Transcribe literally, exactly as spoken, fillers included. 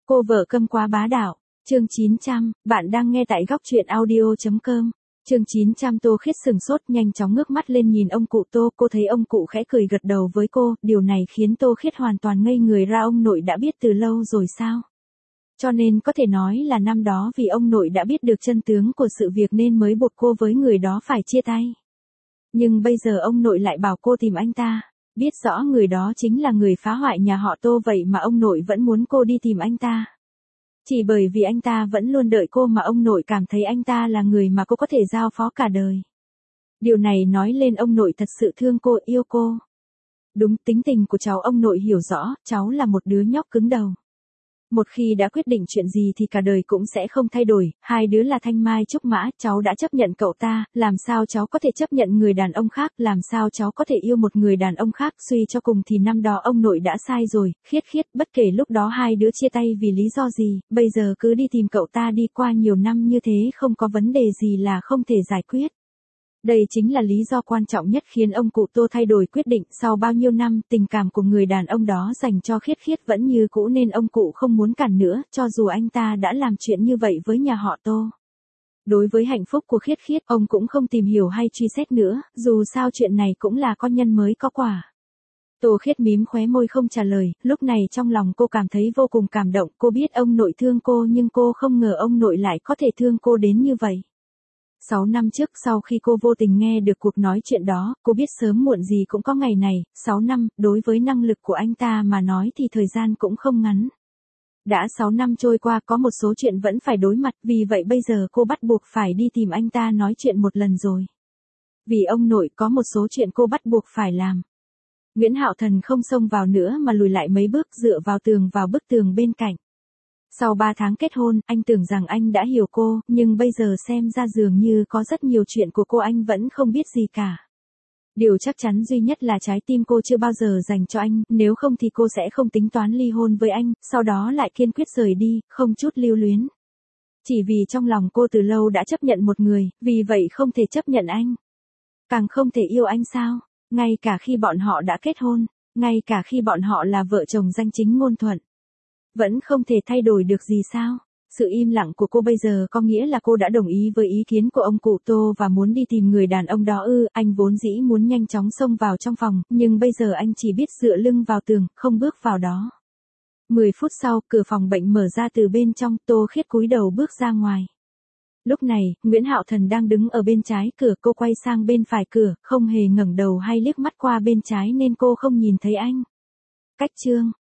Cô vợ câm quá bá đạo. Chương chín trăm, bạn đang nghe tại góc truyện audio chấm com. Chương chín trăm Tô Khiết sừng sốt nhanh chóng ngước mắt lên nhìn ông cụ Tô, cô thấy ông cụ khẽ cười gật đầu với cô, điều này khiến Tô Khiết hoàn toàn ngây người ra. Ông nội đã biết từ lâu rồi sao? Cho nên có thể nói là năm đó vì ông nội đã biết được chân tướng của sự việc nên mới buộc cô với người đó phải chia tay. Nhưng bây giờ ông nội lại bảo cô tìm anh ta, biết rõ người đó chính là người phá hoại nhà họ Tô, vậy mà ông nội vẫn muốn cô đi tìm anh ta. Chỉ bởi vì anh ta vẫn luôn đợi cô mà ông nội cảm thấy anh ta là người mà cô có thể giao phó cả đời. Điều này nói lên ông nội thật sự thương cô, yêu cô. Đúng, tính tình của cháu ông nội hiểu rõ, cháu là một đứa nhóc cứng đầu. Một khi đã quyết định chuyện gì thì cả đời cũng sẽ không thay đổi, hai đứa là thanh mai trúc mã, cháu đã chấp nhận cậu ta, làm sao cháu có thể chấp nhận người đàn ông khác, làm sao cháu có thể yêu một người đàn ông khác, suy cho cùng thì năm đó ông nội đã sai rồi, Khiết Khiết, bất kể lúc đó hai đứa chia tay vì lý do gì, bây giờ cứ đi tìm cậu ta đi, qua nhiều năm như thế không có vấn đề gì là không thể giải quyết. Đây chính là lý do quan trọng nhất khiến ông cụ Tô thay đổi quyết định. Sau bao nhiêu năm, tình cảm của người đàn ông đó dành cho Khiết Khiết vẫn như cũ nên ông cụ không muốn cản nữa, cho dù anh ta đã làm chuyện như vậy với nhà họ Tô. Đối với hạnh phúc của Khiết Khiết, ông cũng không tìm hiểu hay truy xét nữa, dù sao chuyện này cũng là có nhân mới có quả. Tô Khiết mím khóe môi không trả lời, lúc này trong lòng cô cảm thấy vô cùng cảm động, cô biết ông nội thương cô nhưng cô không ngờ ông nội lại có thể thương cô đến như vậy. Sáu năm trước sau khi cô vô tình nghe được cuộc nói chuyện đó, cô biết sớm muộn gì cũng có ngày này. Sáu năm, đối với năng lực của anh ta mà nói thì thời gian cũng không ngắn. Đã sáu năm trôi qua, có một số chuyện vẫn phải đối mặt, vì vậy bây giờ cô bắt buộc phải đi tìm anh ta nói chuyện một lần rồi. Vì ông nội, có một số chuyện cô bắt buộc phải làm. Nguyễn Hạo Thần không xông vào nữa mà lùi lại mấy bước, dựa vào tường vào bức tường bên cạnh. Sau ba tháng kết hôn, anh tưởng rằng anh đã hiểu cô, nhưng bây giờ xem ra dường như có rất nhiều chuyện của cô anh vẫn không biết gì cả. Điều chắc chắn duy nhất là trái tim cô chưa bao giờ dành cho anh, nếu không thì cô sẽ không tính toán ly hôn với anh, sau đó lại kiên quyết rời đi, không chút lưu luyến. Chỉ vì trong lòng cô từ lâu đã chấp nhận một người, vì vậy không thể chấp nhận anh. Càng không thể yêu anh sao, ngay cả khi bọn họ đã kết hôn, ngay cả khi bọn họ là vợ chồng danh chính ngôn thuận. Vẫn không thể thay đổi được gì sao? Sự im lặng của cô bây giờ có nghĩa là cô đã đồng ý với ý kiến của ông cụ Tô và muốn đi tìm người đàn ông đó ư? Anh vốn dĩ muốn nhanh chóng xông vào trong phòng, nhưng bây giờ anh chỉ biết dựa lưng vào tường, không bước vào đó. Mười phút sau, cửa phòng bệnh mở ra từ bên trong, Tô Khiết cúi đầu bước ra ngoài. Lúc này, Nguyễn Hạo Thần đang đứng ở bên trái cửa, cô quay sang bên phải cửa, không hề ngẩng đầu hay liếc mắt qua bên trái nên cô không nhìn thấy anh. Cách chương